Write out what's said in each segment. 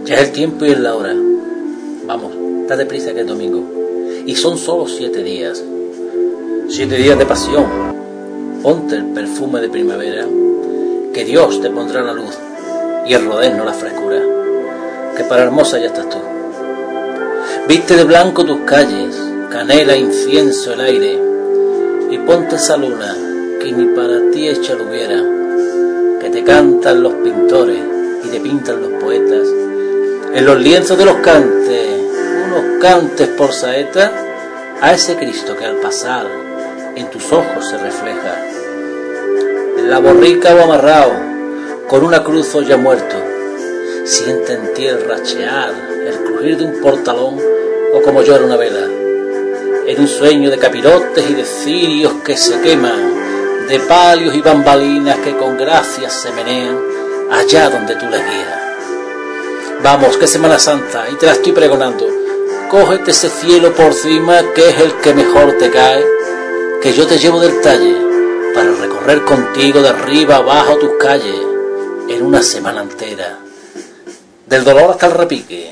Ya es el tiempo y es la hora. Vamos, date prisa que es domingo. Y son solo 7 días. 7 días de pasión. Ponte el perfume de primavera, que Dios te pondrá la luz y el roderno la frescura, que para hermosa ya estás tú. Viste de blanco tus calles, canela, incienso, el aire, y ponte esa luna que ni para ti hecha lo hubiera, que te cantan los pintores y te pintan los poetas, en los lienzos de los cantes, unos cantes por saeta, a ese Cristo que al pasar en tus ojos se refleja, en la borrica o amarrado, con una cruz o ya muerto, siente en ti el rachear, el crujir de un portalón, o como llora una vela, en un sueño de capirotes y de cirios que se queman, de palios y bambalinas que con gracia se menean, allá donde tú les guías. Vamos, que Semana Santa, y te la estoy pregonando, cógete ese cielo por cima que es el que mejor te cae, que yo te llevo del talle para recorrer contigo de arriba abajo tus calles en una semana entera, del dolor hasta el repique,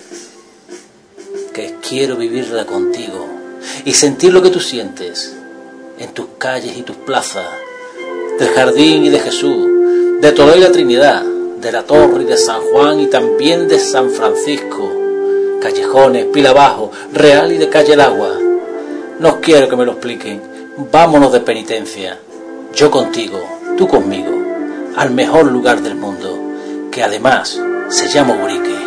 que quiero vivirla contigo y sentir lo que tú sientes en tus calles y tus plazas, del Jardín y de Jesús, de Toledo y la Trinidad, de la Torre y de San Juan y también de San Francisco, Callejones, Pila Abajo, Real y de Calle El Agua. No quiero que me lo expliquen, vámonos de penitencia, yo contigo, tú conmigo, al mejor lugar del mundo, que además se llama Ubrique.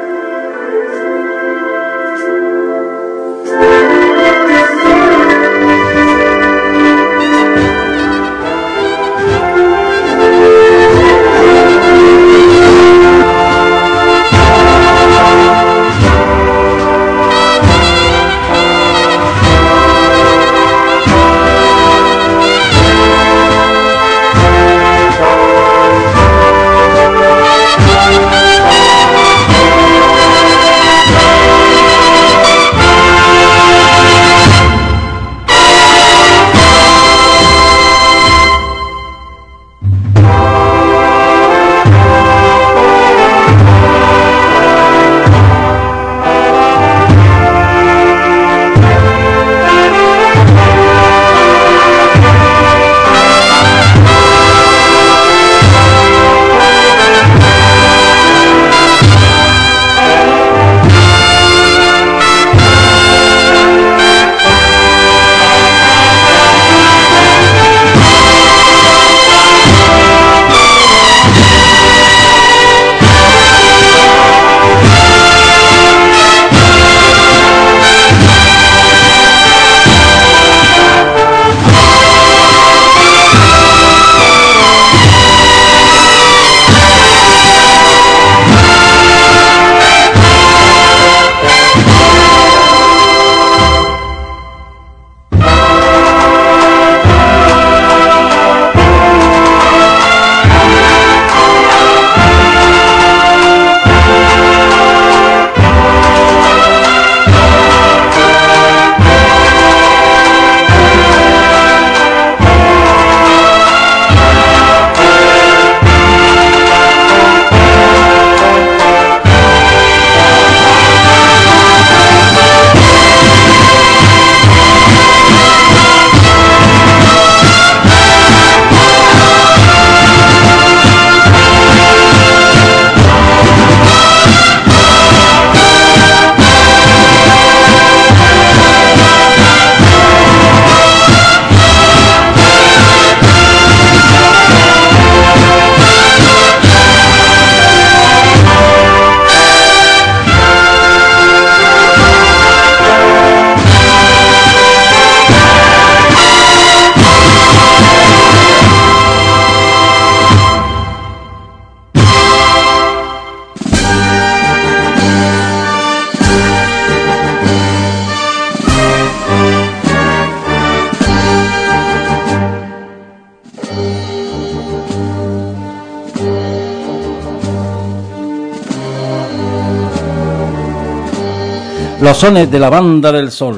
Los sones de la Banda del Sol.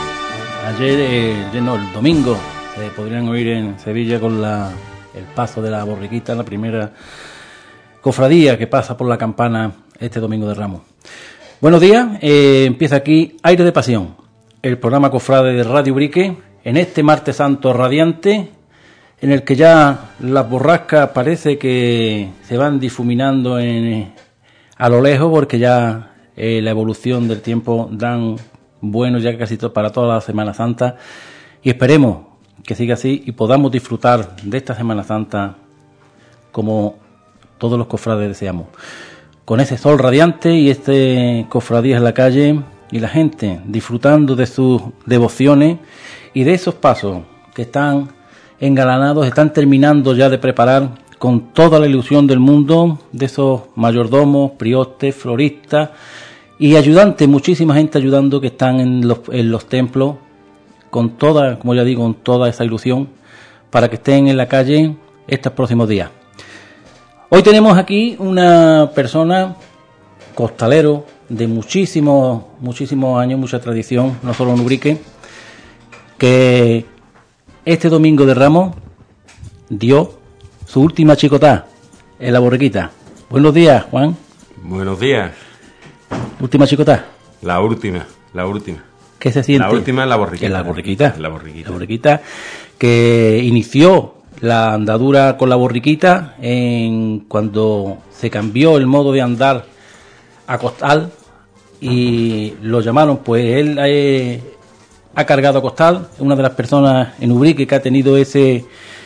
Ayer, el domingo, se podrían oír en Sevilla con el paso de la borriquita, la primera cofradía que pasa por la campana este domingo de Ramos. Buenos días, empieza aquí Aire de Pasión, el programa cofrade de Radio Ubrique, en este martes santo radiante, en el que ya las borrascas parece que se van difuminando a lo lejos, porque ya la evolución del tiempo dan bueno ya casi para toda la Semana Santa, y esperemos que siga así y podamos disfrutar de esta Semana Santa como todos los cofrades deseamos, con ese sol radiante y cofradías en la calle y la gente disfrutando de sus devociones y de esos pasos que están engalanados, están terminando ya de preparar con toda la ilusión del mundo, de esos mayordomos, priostes, floristas y ayudantes, muchísima gente ayudando que están en los templos con toda, como ya digo, con toda esa ilusión para que estén en la calle estos próximos días. Hoy tenemos aquí una persona costalero de muchísimos años, mucha tradición, no solo en Ubrique, que este domingo de Ramos dio su última chicotá en la borriquita. Buenos días, Juan. Buenos días. ¿Última chicotá? La última. ¿Qué se siente? La última en la borriquita. En la borriquita. La borriquita. La borriquita que inició la andadura con la borriquita cuando se cambió el modo de andar a costal y lo llamaron, pues él ha cargado a costal, una de las personas en Ubrique que ha tenido ese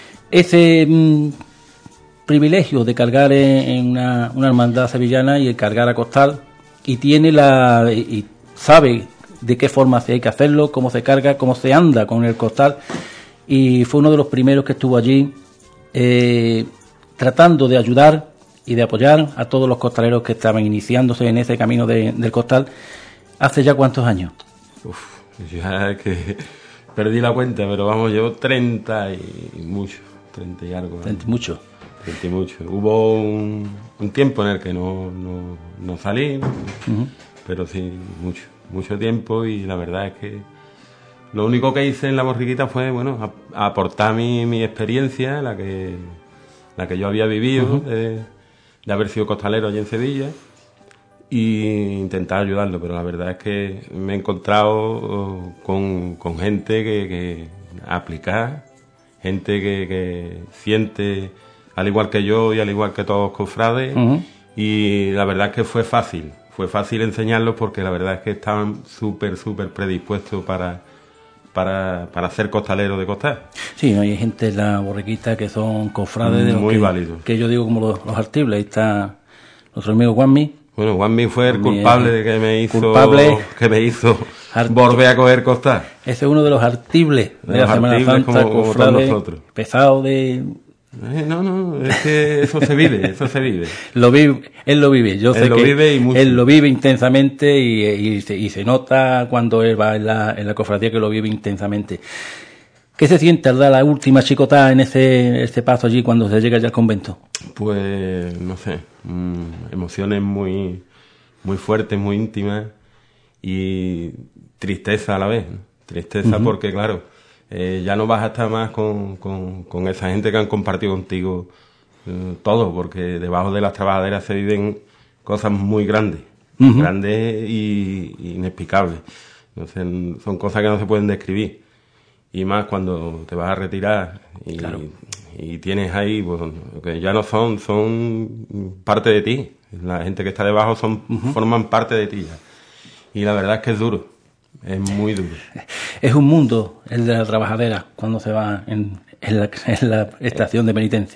privilegio de cargar en una hermandad sevillana y el cargar a costal, y tiene y sabe de qué forma hay que hacerlo, cómo se carga, cómo se anda con el costal, y fue uno de los primeros que estuvo allí tratando de ayudar y de apoyar a todos los costaleros que estaban iniciándose en ese camino del costal. ¿Hace ya cuántos años? Ya es que perdí la cuenta, pero vamos, llevo 30 y mucho, 30 y algo. 30 y mucho. 30 y mucho. Hubo un tiempo en el que no salí, uh-huh, pero sí, mucho tiempo, y la verdad es que lo único que hice en la borriquita fue, bueno, aportar mi experiencia, la que yo había vivido, uh-huh, de haber sido costalero allí en Sevilla, e intentar ayudarlo, pero la verdad es que me he encontrado con gente que aplicar, gente que siente al igual que yo y al igual que todos los cofrades, uh-huh, y la verdad es que fue fácil enseñarlos, porque la verdad es que estaban súper predispuestos para ser costaleros de costal. Sí, hay gente en la borriquita que son cofrades de muy válidos, que yo digo como los artibles. Ahí está nuestro amigo Juanmi. Bueno, Juanmi fue el culpable de que me hizo volver a coger costal. Ese es uno de los artibles de la Semana Santa, como todos nosotros. Pesado de... No, es que eso se vive. Él lo vive, yo sé que mucho. Él lo vive intensamente y se nota cuando él va en la cofradía que lo vive intensamente. ¿Qué se siente al dar la última chicotada en ese paso allí cuando se llega ya al convento? Pues, no sé, emociones muy fuertes, muy íntimas, y tristeza a la vez, ¿no? Tristeza, uh-huh, porque claro, ya no vas a estar más con esa gente que han compartido contigo todo, porque debajo de las trabajaderas se viven cosas muy grandes, uh-huh, grandes y inexplicables. Entonces, son cosas que no se pueden describir. Y más cuando te vas a retirar y, claro, y tienes ahí, pues, que ya no son parte de ti. La gente que está debajo uh-huh, forman parte de ti ya. Y la verdad es que es duro, es muy duro. Es un mundo el de la trabajadera cuando se va en la estación de penitencia.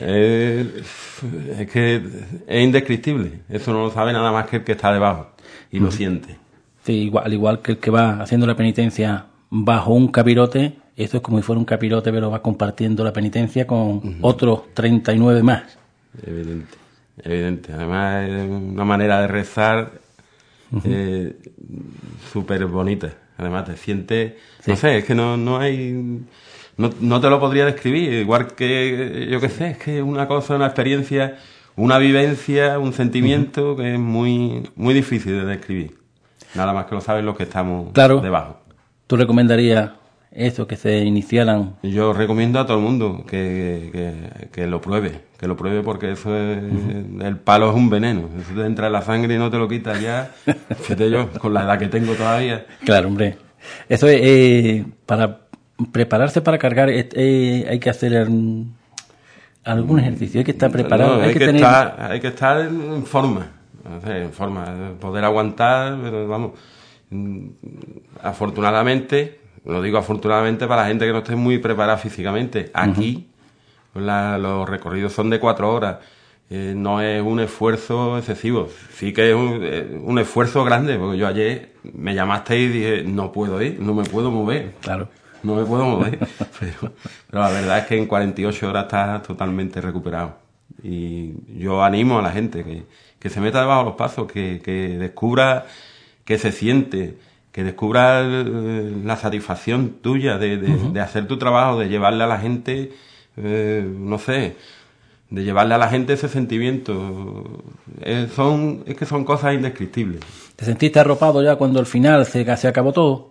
Es que es indescriptible. Eso no lo sabe nada más que el que está debajo y, uh-huh, lo siente. Sí, al igual que el que va haciendo la penitencia bajo un capirote. Esto es como si fuera un capirote, pero va compartiendo la penitencia con, uh-huh, otros 39 más. Evidente. Además, es una manera de rezar, uh-huh, súper bonita. Además, te sientes... Sí. No sé, es que no hay... No te lo podría describir. Igual que, yo qué sé, es que una cosa, una experiencia, una vivencia, un sentimiento, uh-huh, que es muy difícil de describir. Nada más que lo saben los que estamos, claro, debajo. ¿Tú recomendarías eso, que se iniciaran? Yo recomiendo a todo el mundo que lo pruebe porque eso es, el palo es un veneno, eso te entra en la sangre y no te lo quitas ya, fíjate yo, con la edad que tengo todavía. Claro, hombre. Eso es, para prepararse para cargar, hay que hacer algún ejercicio, hay que estar preparado. No, hay que estar en forma, poder aguantar, pero vamos, afortunadamente, lo digo afortunadamente para la gente que no esté muy preparada físicamente, aquí los recorridos son de 4 horas, no es un esfuerzo excesivo, sí que es un esfuerzo grande, porque yo ayer me llamaste y dije, no puedo ir, no me puedo mover. Claro. No me puedo mover, pero la verdad es que en 48 horas estás totalmente recuperado. Y yo animo a la gente que se meta debajo de los pasos, que descubra que se siente, que descubra la satisfacción tuya de hacer tu trabajo, de llevarle a la gente, no sé, de llevarle a la gente ese sentimiento. Es que son cosas indescriptibles. ¿Te sentiste arropado ya cuando al final se acabó todo?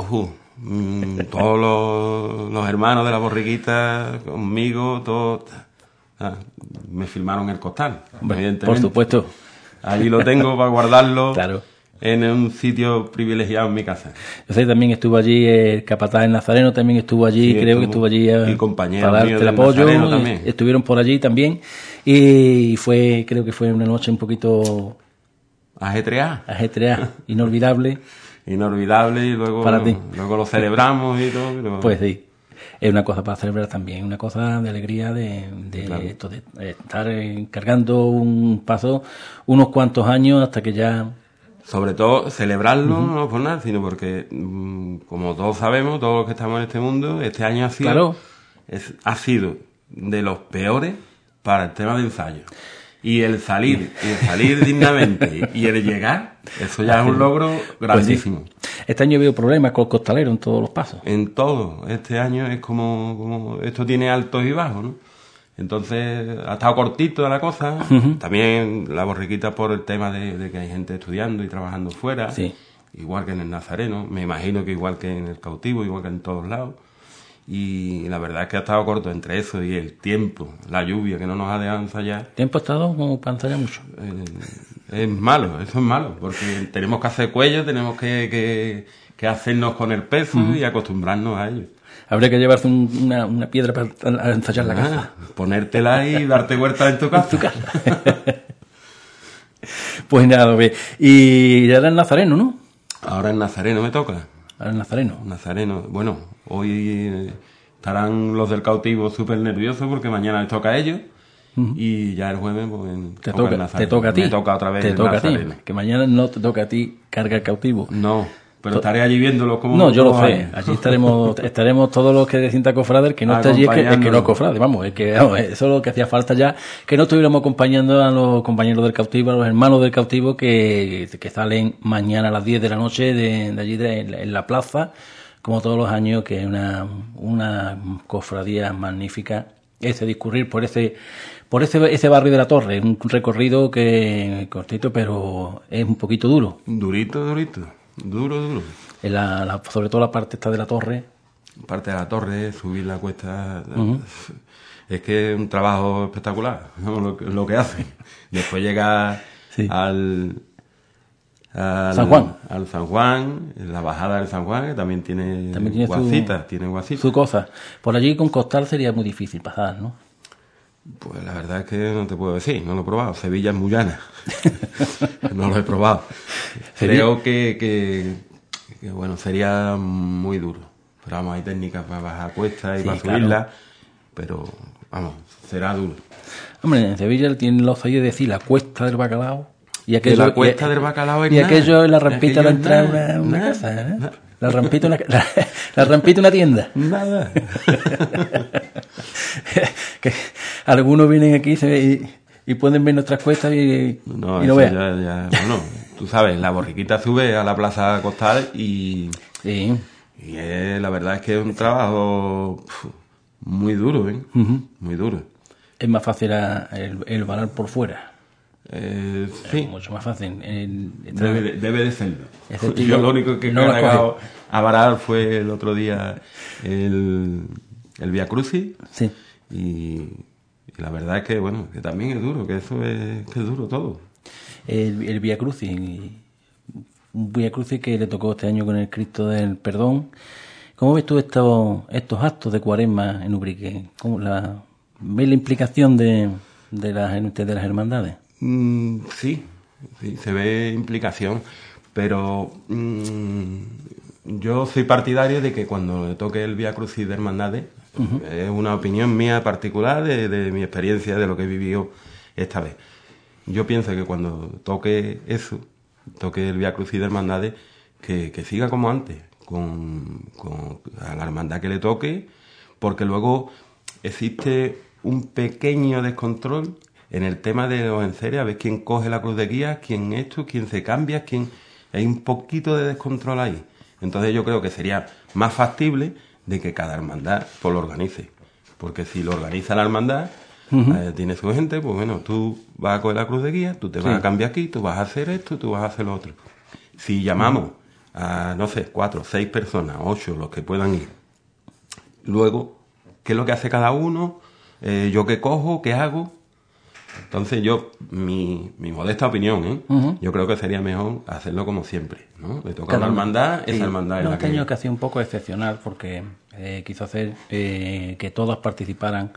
Todos los hermanos de la borriquita conmigo, todos me firmaron el costal, evidentemente. Por supuesto. Allí lo tengo para guardarlo. Claro. En un sitio privilegiado en mi casa. Yo sé, también estuvo allí el capataz del Nazareno, también estuvo allí, sí, creo que estuvo allí y compañeros para darte el apoyo. También. Estuvieron por allí también y creo que fue una noche un poquito ajetreada, inolvidable. Inolvidable, y luego lo celebramos y todo. Pero... Pues sí, es una cosa para celebrar también, una cosa de alegría claro. Esto de estar cargando un paso unos cuantos años hasta que ya... Sobre todo celebrarlo, no por nada, sino porque, como todos sabemos, todos los que estamos en este mundo, este año ha sido, claro. Ha sido de los peores para el tema de ensayo. Y el salir dignamente y el llegar, eso ya es un logro grandísimo. Pues sí. Este año ha habido problemas con el costalero en todos los pasos. En todo. Este año es como esto tiene altos y bajos, ¿no? Entonces ha estado cortito la cosa. También la borriquita por el tema de que hay gente estudiando y trabajando fuera. Sí. Igual que en el Nazareno. Me imagino que igual que en el Cautivo, igual que en todos lados. Y la verdad es que ha estado corto entre eso y el tiempo, la lluvia que no nos ha dejado ensayar. ¿El tiempo ha estado como para ensayar mucho? Es malo, eso es malo, porque tenemos que hacer cuello, tenemos que hacernos con el peso y acostumbrarnos a ello. Habría que llevarse una piedra para ensayar la casa. Ponértela y darte vuelta en tu casa. Pues nada, y ya era el Nazareno, ¿no? Ahora el Nazareno me toca. Ahora el Nazareno. Nazareno, bueno, hoy estarán los del Cautivo súper nerviosos porque mañana les toca a ellos. Y ya el jueves pues, te toca a ti. Me toca otra vez. Te toca a ti. Que mañana no te toca a ti cargar el Cautivo. No, pero estaré allí viéndolos como... No, yo lo sé. Allí estaremos todos los que de Cinta Cofrade. El que no está allí es que no es cofrade. Vamos, eso es lo que hacía falta ya. Que no estuviéramos acompañando a los compañeros del Cautivo, a los hermanos del Cautivo que salen mañana a las 10 de la noche de allí en la plaza, como todos los años, que es una cofradía magnífica. Ese discurrir por ese barrio de la Torre, un recorrido que cortito, pero es un poquito duro. Durito. Duro. Sobre todo la parte esta de la Torre. Parte de la Torre, subir la cuesta. Es que es un trabajo espectacular, ¿no? lo que hace. Después llega al San Juan. Al San Juan, la bajada del San Juan, que también tiene guasitas. Su cosa. Por allí con costal sería muy difícil pasar, ¿no? Pues la verdad es que no te puedo decir, no lo he probado. Sevilla es muy llana. No lo he probado. Creo que bueno, sería muy duro. Pero vamos, hay técnicas para bajar cuestas y para subirla, pero vamos, será duro. Hombre, en Sevilla tienen los oídos de decir la cuesta del bacalao. Y aquello, la cuesta del bacalao es y aquello es la rampita de entrar a una casa, ¿eh? La rampita una tienda. Nada. Que algunos vienen aquí y pueden ver nuestras cuestas y no vean. Bueno, tú sabes, la borriquita sube a la plaza costal y la verdad es que es un trabajo muy duro, ¿eh? Muy duro. Es más fácil el varar por fuera. Sí. Mucho más fácil. Debe de serlo. Este Yo lo único que he no lo cargado a varar fue el otro día el Vía Crucis. Sí. Y la verdad es que, bueno, que también es duro, que eso es duro todo. El Vía Crucis. Un Vía Crucis que le tocó este año con el Cristo del Perdón. ¿Cómo ves tú estos actos de Cuaresma en Ubrique? ¿Ves la implicación de las hermandades? Sí, se ve implicación, pero yo soy partidario de que cuando le toque el Vía Crucis de hermandades, es una opinión mía particular de mi experiencia, de lo que he vivido esta vez. Yo pienso que cuando toque eso, toque el Vía Crucis de hermandades, que siga como antes, a la hermandad que le toque, porque luego existe un pequeño descontrol en el tema de los enseres, a ver quién coge la cruz de guía, quién esto, quién se cambia, hay un poquito de descontrol ahí. Entonces yo creo que sería más factible de que cada hermandad pues lo organice, porque si lo organiza la hermandad, tiene su gente, pues bueno, tú vas a coger la cruz de guía, tú te vas a cambiar aquí, tú vas a hacer esto, tú vas a hacer lo otro. Si llamamos a, no sé, 4, 6 personas, 8, los que puedan ir, luego, ¿qué es lo que hace cada uno? ¿Yo qué cojo? ¿Qué hago? Entonces mi modesta opinión, yo creo que sería mejor hacerlo como siempre, ¿no? Le toca a una hermandad, esa hermandad es la que... Este año que ha sido un poco excepcional porque quiso hacer que todas participaran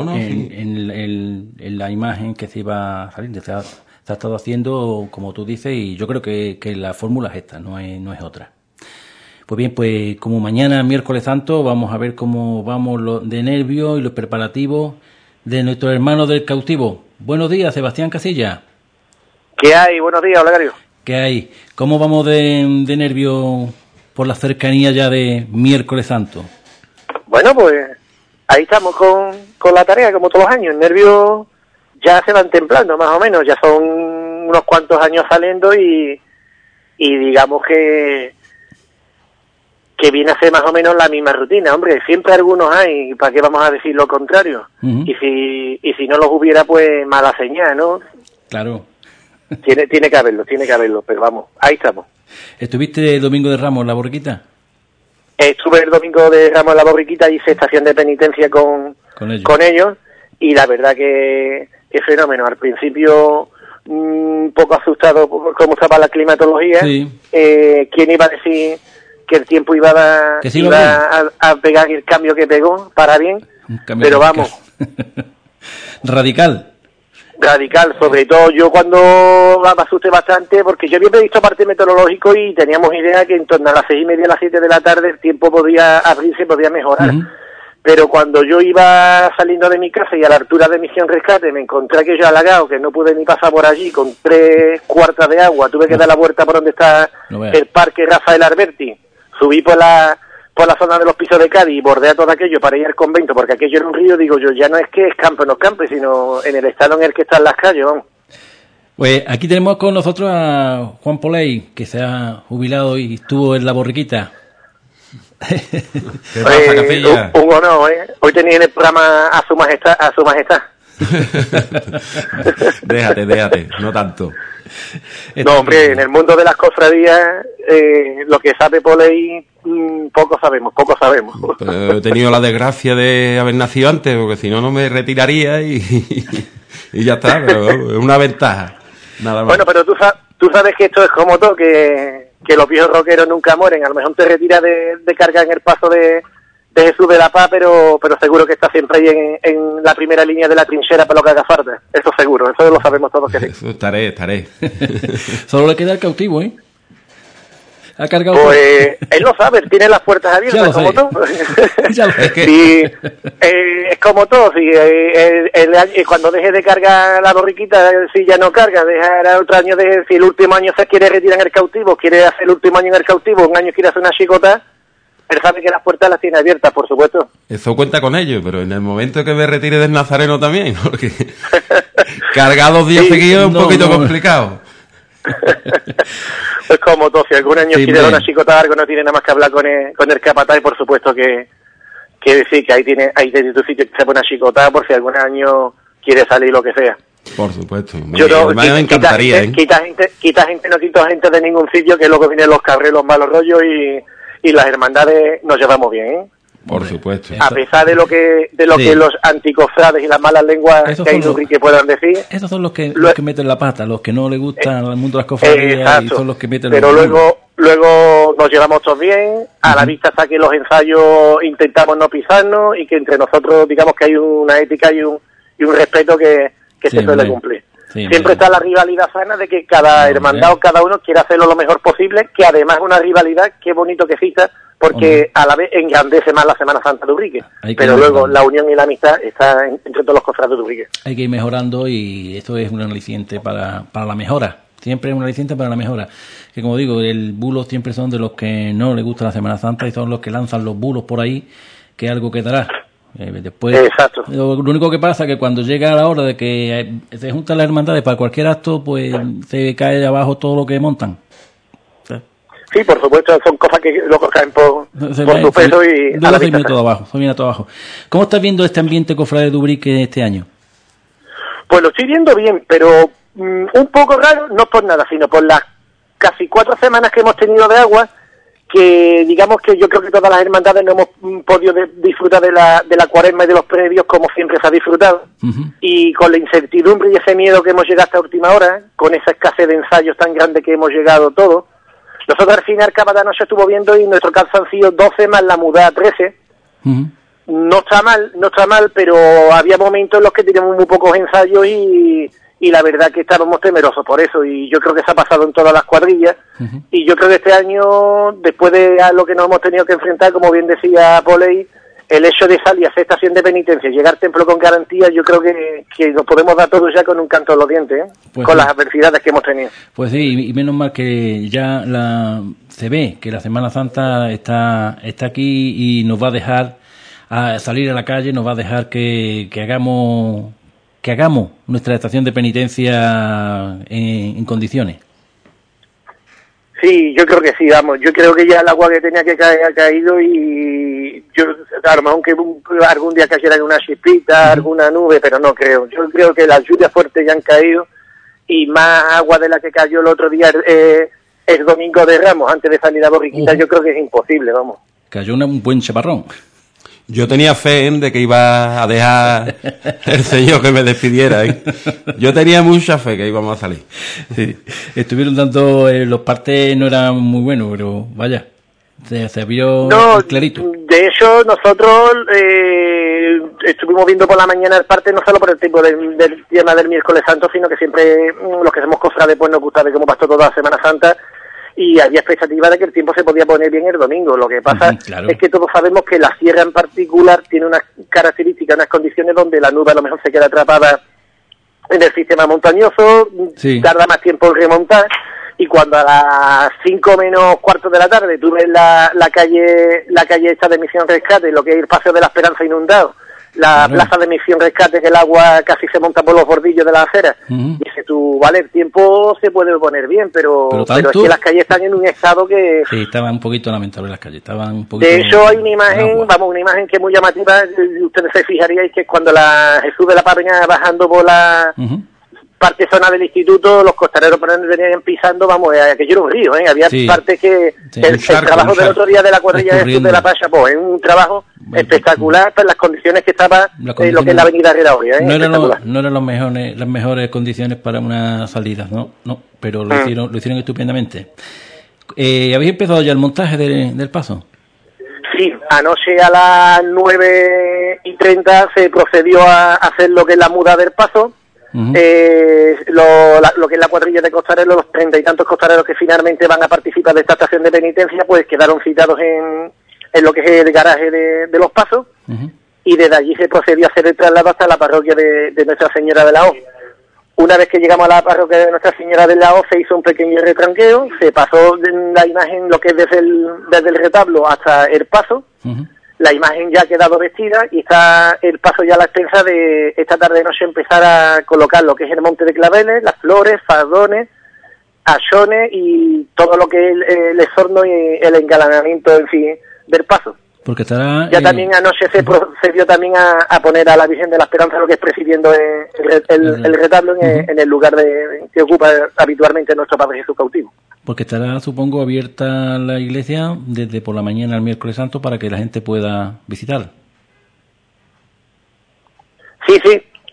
en la imagen que se iba a salir. Se ha estado haciendo, como tú dices, y yo creo que la fórmula es esta, no es otra. Pues bien, pues como mañana, miércoles santo, vamos a ver cómo vamos de nervios y los preparativos de nuestro hermano del cautivo. Buenos días, Sebastián Casilla. ¿Qué hay? Buenos días, Olegario. ¿Qué hay? ¿Cómo vamos de nervios por la cercanía ya de miércoles santo? Bueno, pues ahí estamos con la tarea, como todos los años. El nervio ya se van templando, más o menos. Ya son unos cuantos años saliendo y digamos que viene a ser más o menos la misma rutina. Hombre, siempre algunos hay, ¿para qué vamos a decir lo contrario? Y si no los hubiera, pues mala señal, ¿no? Claro. Tiene que haberlo, pero vamos, ahí estamos. ¿Estuviste el domingo de Ramos en la borriquita? Estuve el domingo de Ramos en la borriquita, hice estación de penitencia con ellos, y la verdad que fenómeno. Al principio un poco asustado por cómo estaba la climatología. Sí. ¿Quién iba a decir que el tiempo iba a pegar el cambio que pegó para bien? Pero vamos. Radical, sobre todo yo cuando me asusté bastante, porque yo había visto parte meteorológico y teníamos idea que en torno a las 6:30, a las 7 de la tarde el tiempo podía abrirse, podía mejorar. Pero cuando yo iba saliendo de mi casa y a la altura de Misión Rescate me encontré aquello halagado, que no pude ni pasar por allí, con 3 cuartas de agua, tuve que dar la vuelta por donde está el parque Rafael Alberti, subí por la zona de los pisos de Cádiz y bordea todo aquello para ir al convento, porque aquello era un río. Digo yo, ya no es que escampe o no escampe, sino en el estado en el que están las calles, vamos. Pues aquí tenemos con nosotros a Juan Poley, que se ha jubilado y estuvo en la borriquita. ¿Qué pasa, Capilla? Un honor, ¿eh? Hoy tenía en el programa a su majestad. Déjate, no tanto. No, hombre, en el mundo de las cofradías, lo que sabe Poley, poco sabemos. Pero he tenido la desgracia de haber nacido antes, porque si no, no me retiraría y ya está, pero es una ventaja, nada más. Bueno, pero tú sabes que esto es como todo, que los viejos rockeros nunca mueren. A lo mejor te retiras de carga en el paso de Jesús de la Paz, pero seguro que está siempre ahí en la primera línea de la trinchera para lo que haga falta. Eso seguro, eso lo sabemos todos que sí. Eso estaré. Solo le queda el cautivo, ¿eh? Ha cargado. Pues él lo sabe, tiene las puertas abiertas, como todo. Es que... Sí, es como todo. Si cuando deje de cargar la borriquita, si ya no carga, dejará otro año. Si el último año se quiere retirar en el cautivo, quiere hacer el último año en el cautivo, un año quiere hacer una chicota, él sabe que las puertas las tiene abiertas, por supuesto. Eso cuenta con ello, pero en el momento que me retire del Nazareno también, porque cargar 2 días seguidos es un poquito complicado. Es como todo, si algún año quiere dar una chicota larga, no tiene nada más que hablar con el capataz, y por supuesto que decir que ahí tiene tu sitio que se pone una chicota por si algún año quiere salir, lo que sea. Por supuesto. Me encantaría. Quita gente, no quito gente de ningún sitio, que luego vienen los carreros, los malos rollos y las hermandades nos llevamos bien, ¿eh? Por supuesto. A pesar de lo que los anticofrades y las malas lenguas que hay que puedan decir. Esos son los que meten la pata, los que no les gustan al mundo de las cofradías, y son los que meten pero luego nos llevamos todos bien, a la vista está que los ensayos intentamos no pisarnos y que entre nosotros digamos que hay una ética y un respeto que se suele cumplir. Sí, siempre está la rivalidad sana de que cada hermandad o cada uno quiere hacerlo lo mejor posible, que además es una rivalidad, qué bonito que exista, porque a la vez engrandece más la Semana Santa de Ubrique. Pero luego la unión y la amistad está entre todos los cofrades de Ubrique. Hay que ir mejorando y esto es un aliciente para la mejora. Siempre es un aliciente para la mejora. Que como digo, el bulo siempre son de los que no les gusta la Semana Santa y son los que lanzan los bulos por ahí, que algo quedará. Después, exacto. Lo único que pasa es que cuando llega la hora de que se juntan las hermandades para cualquier acto, pues se cae abajo todo lo que montan. Sí, por supuesto, son cosas que lo cogen por su peso y a la vista. Se viene todo abajo. ¿Cómo estás viendo este ambiente cofrade de Ubrique este año? Pues lo estoy viendo bien, pero un poco raro, no por nada, sino por las casi 4 semanas que hemos tenido de agua, que digamos que yo creo que todas las hermandades no hemos podido disfrutar de la cuaresma y de los previos como siempre se ha disfrutado. Y con la incertidumbre y ese miedo que hemos llegado hasta última hora, con esa escasez de ensayos tan grande que hemos llegado todos, nosotros al final cada noche estuvo viendo y nuestro calzoncillo 12 más la mudada 13. No está mal, pero había momentos en los que teníamos muy pocos ensayos y la verdad que estábamos temerosos por eso, y yo creo que se ha pasado en todas las cuadrillas, y yo creo que este año, después de lo que nos hemos tenido que enfrentar, como bien decía Poley, el hecho de salir a hacer estación de penitencia, llegar al templo con garantía, yo creo que nos podemos dar todos ya con un canto en los dientes, pues con las adversidades que hemos tenido. Pues sí, y menos mal que ya se ve que la Semana Santa está aquí y nos va a dejar a salir a la calle, nos va a dejar que hagamos nuestra estación de penitencia en condiciones. Sí, yo creo que sí, vamos. Yo creo que ya el agua que tenía que caer ha caído y yo, a lo mejor que algún día cayera una chispita, alguna nube, pero no creo. Yo creo que las lluvias fuertes ya han caído y más agua de la que cayó el otro día el domingo de Ramos, antes de salir a Borriquita, yo creo que es imposible, vamos. Cayó un buen chaparrón. Yo tenía fe en de que iba a dejar el señor que me despidiera. Yo tenía mucha fe que íbamos a salir. Sí. Estuvieron dando, los partes no eran muy buenos, pero vaya, se vio clarito. De hecho, nosotros estuvimos viendo por la mañana el parte, no solo por el tiempo del tema del miércoles santo, sino que siempre los que somos cofrades pues nos gusta ver cómo pasó toda la Semana Santa. Y había expectativa de que el tiempo se podía poner bien el domingo. Lo que pasa es que todos sabemos que la sierra en particular tiene unas características, unas condiciones donde la nube a lo mejor se queda atrapada en el sistema montañoso, tarda más tiempo en remontar, y cuando a las 5 menos cuarto de la tarde tú ves la calle esta de Misión Rescate, lo que es el Paseo de la Esperanza inundado, la plaza de Misión Rescate, que el agua casi se monta por los bordillos de la acera, dices tú, vale, el tiempo se puede poner bien, pero es que las calles están en un estado que... Sí, estaban un poquito lamentables las calles, estaban un poquito... De hecho hay una imagen que es muy llamativa, ustedes se fijaríais que cuando Jesús de la Paz venía bajando por la... parte zona del instituto, los costareros venían pisando, vamos, aquello era un río, había partes que el trabajo del otro día de la cuadrilla de Jesús de la Paz, pues es un trabajo espectacular para las condiciones que estaba lo que es la avenida Herrera. No eran las mejores condiciones para una salida, no, pero lo hicieron estupendamente. ¿Habéis empezado ya el montaje del paso? Sí, anoche a las 9:30 se procedió a hacer lo que es la muda del paso. Lo que es la cuadrilla de costareros, los 30 y tantos costareros que finalmente van a participar de esta estación de penitencia, pues quedaron citados en lo que es el garaje de los pasos, y desde allí se procedió a hacer el traslado hasta la parroquia de Nuestra Señora de la O. Una vez que llegamos a la parroquia de Nuestra Señora de la O, se hizo un pequeño retranqueo, se pasó la imagen, lo que es desde el retablo hasta el paso. La imagen ya ha quedado vestida y está el paso ya a la expensa de esta tarde noche empezar a colocar lo que es el monte de claveles, las flores, fardones, achones y todo lo que es el exorno y el engalanamiento en fin del paso. Porque estará... Ya también anoche se procedió también a poner a la Virgen de la Esperanza, lo que es presidiendo el retablo en el lugar que ocupa habitualmente nuestro Padre Jesús cautivo. Porque estará, supongo, abierta la iglesia desde por la mañana al miércoles santo para que la gente pueda visitar. Sí.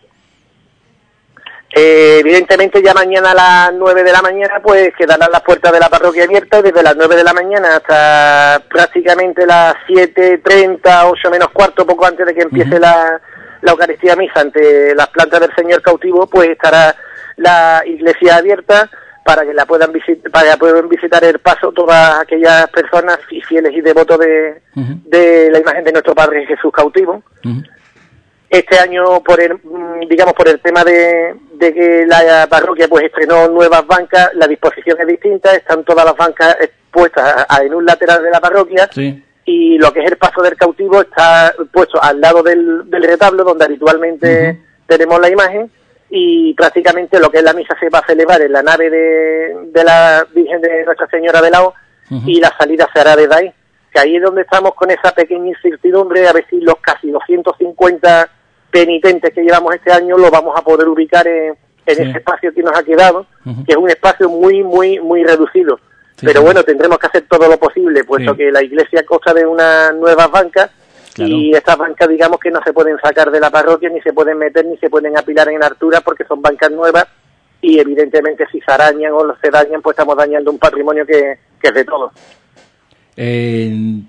Evidentemente ya mañana a las 9 de la mañana pues quedarán las puertas de la parroquia abiertas desde las 9 de la mañana hasta prácticamente las 7:30, 8 menos cuarto, poco antes de que empiece la Eucaristía Misa ante las plantas del Señor cautivo, pues estará la iglesia abierta para que puedan visitar el paso todas aquellas personas y fieles y devotos de la imagen de nuestro Padre Jesús cautivo. Este año, por el tema de que la parroquia pues estrenó nuevas bancas, la disposición es distinta, están todas las bancas puestas en un lateral de la parroquia, sí. Y lo que es el paso del cautivo está puesto al lado del retablo, donde habitualmente tenemos la imagen, y prácticamente lo que es la misa se va a celebrar en la nave de la Virgen de Nuestra Señora de Lao, y la salida se hará desde ahí. Que ahí es donde estamos con esa pequeña incertidumbre, a ver si los casi 250 penitentes que llevamos este año lo vamos a poder ubicar en ese espacio que nos ha quedado, que es un espacio muy reducido. Pero bueno, tendremos que hacer todo lo posible, puesto que la iglesia consta de unas nuevas bancas, y estas bancas, digamos que no se pueden sacar de la parroquia, ni se pueden meter, ni se pueden apilar en altura, porque son bancas nuevas, y evidentemente si se arañan o se dañan, pues estamos dañando un patrimonio que es de todos. El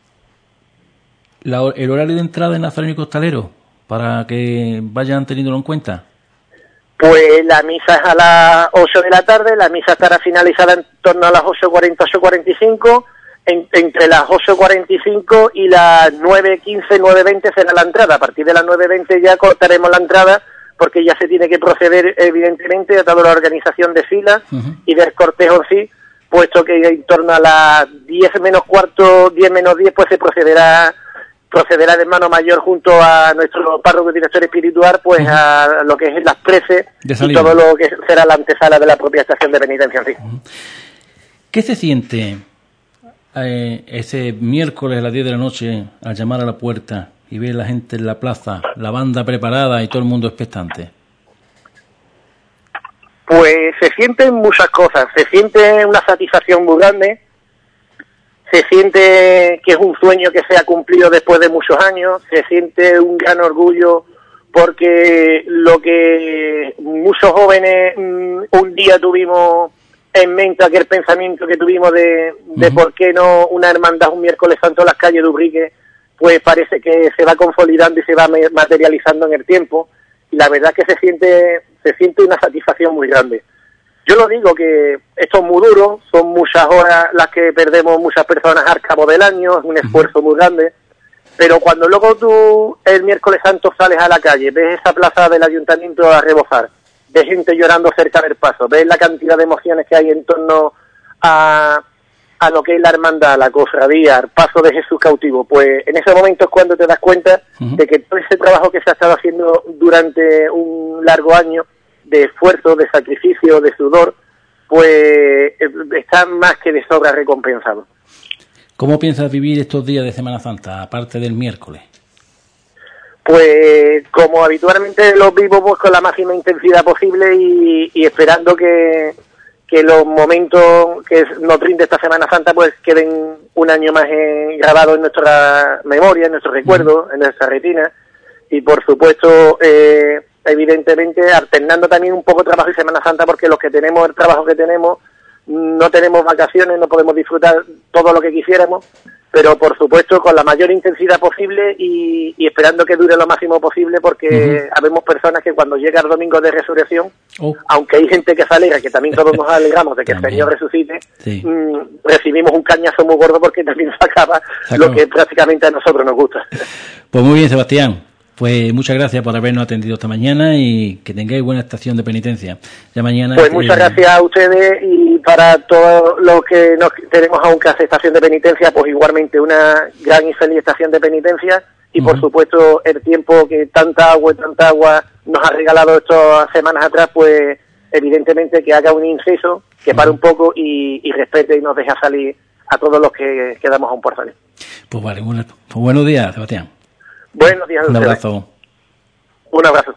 horario de entrada en Nazareno y Costalero, para que vayan teniéndolo en cuenta. Pues la misa es a las 8 de la tarde, la misa estará finalizada en torno a las 8:40, 8:45, entre las 8:45 y las 9:15, 9:20 será la entrada. A partir de las 9:20 ya cortaremos la entrada, porque ya se tiene que proceder evidentemente a toda la organización de filas y del cortejo en sí, puesto que en torno a las 10 menos cuarto, 10 menos 10, pues se procederá el hermano mayor junto a nuestro párroco y director espiritual, pues a lo que es las preces y todo lo que será la antesala de la propia estación de penitencia en sí. ¿Qué se siente ese miércoles a las 10 de la noche al llamar a la puerta y ver la gente en la plaza, la banda preparada y todo el mundo expectante? Pues se sienten muchas cosas, se siente una satisfacción muy grande, se siente que es un sueño que se ha cumplido después de muchos años, se siente un gran orgullo porque lo que muchos jóvenes un día tuvimos en mente, aquel pensamiento que tuvimos de por qué no una hermandad un miércoles santo en las calles de Ubrique, pues parece que se va consolidando y se va materializando en el tiempo, y la verdad es que se siente una satisfacción muy grande. Yo lo digo que esto es muy duro, son muchas horas las que perdemos muchas personas al cabo del año, es un esfuerzo muy grande, pero cuando luego tú el miércoles santo sales a la calle, ves esa plaza del ayuntamiento a rebosar, ves gente llorando cerca del paso, ves la cantidad de emociones que hay en torno a lo que es la hermandad, la cofradía, el paso de Jesús cautivo, pues en ese momento es cuando te das cuenta de que todo ese trabajo que se ha estado haciendo durante un largo año, de esfuerzo, de sacrificio, de sudor, pues está más que de sobra recompensado. ¿Cómo piensas vivir estos días de Semana Santa, aparte del miércoles? Pues como habitualmente los vivo, pues con la máxima intensidad posible y esperando que los momentos que nos brinde esta Semana Santa pues queden un año más grabados en nuestra memoria, en nuestro recuerdo, en nuestra retina, y por supuesto evidentemente alternando también un poco trabajo y Semana Santa, porque los que tenemos el trabajo que tenemos no tenemos vacaciones, no podemos disfrutar todo lo que quisiéramos, pero por supuesto con la mayor intensidad posible y esperando que dure lo máximo posible, porque habemos personas que cuando llega el domingo de resurrección, aunque hay gente que se alegra, que también todos nos alegramos de que el Señor resucite, recibimos un cañazo muy gordo porque también se acaba lo que prácticamente a nosotros nos gusta. Pues muy bien, Sebastián. Pues muchas gracias por habernos atendido esta mañana y que tengáis buena estación de penitencia. Ya mañana. Pues muchas gracias a ustedes, y para todos los que nos tenemos aún que hacer estación de penitencia, pues igualmente una gran y feliz estación de penitencia, y por supuesto el tiempo que tanta agua nos ha regalado estas semanas atrás, pues evidentemente que haga un inciso, que pare un poco y respete y nos deje salir a todos los que quedamos aún por salir. Pues vale, pues buenos días, Sebastián. Buenos días. Un abrazo. Un abrazo.